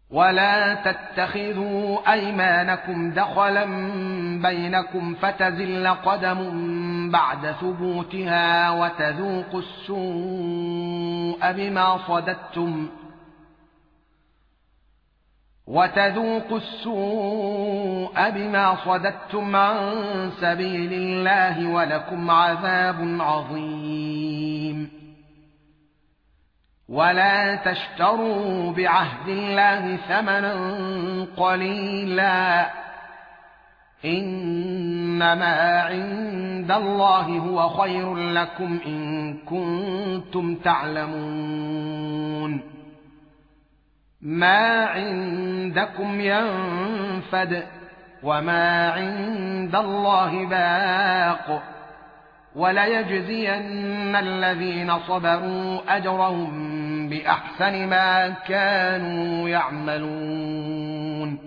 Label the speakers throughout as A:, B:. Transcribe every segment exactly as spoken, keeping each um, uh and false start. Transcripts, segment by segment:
A: ولا تتخذوا ايمانكم دخلا بينكم فتزل قدم بعد ثبوتها وتذوقوا السوء بما صددتم وتذوقوا السوء بما صددتم عن سبيل الله ولكم عذاب عظيم. ولا تشتروا بعهد الله ثمنا قليلا إنما عند الله هو خير لكم إن كنتم تعلمون. ما عندكم ينفد وما عند الله باق وليجزين الذين صبروا أجرهم بأحسن ما كانوا يعملون.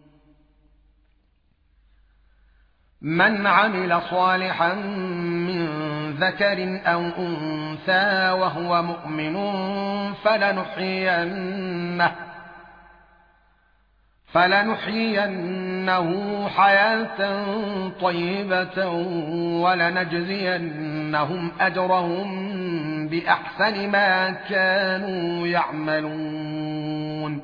A: من عمل صالحا من ذكر أو أنثى وهو مؤمن فلنحيينه فلنحيينه حياة طيبة ولنجزينهم أجرهم بأحسن ما كانوا يعملون.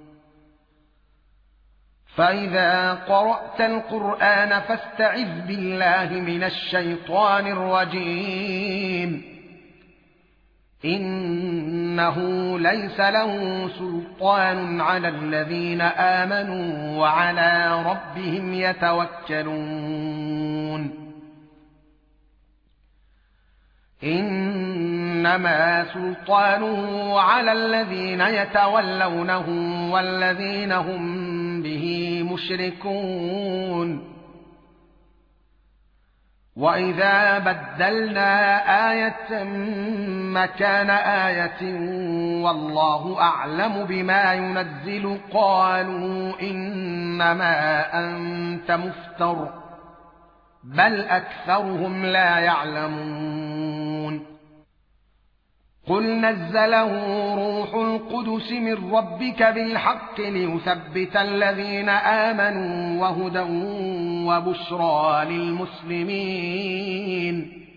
A: فإذا قرأت القرآن فاستعذ بالله من الشيطان الرجيم إنه ليس له سلطان على الذين آمنوا وعلى ربهم يتوكلون. إنما سلطانه على الذين يتولونه والذين هم به مشركون. وإذا بدلنا آية مكان آية والله أعلم بما ينزل قالوا إنما أنت مفتر بل أكثرهم لا يعلمون. قل نزله روح القدس من ربك بالحق ليثبت الذين آمنوا وهدى وبشرى للمسلمين.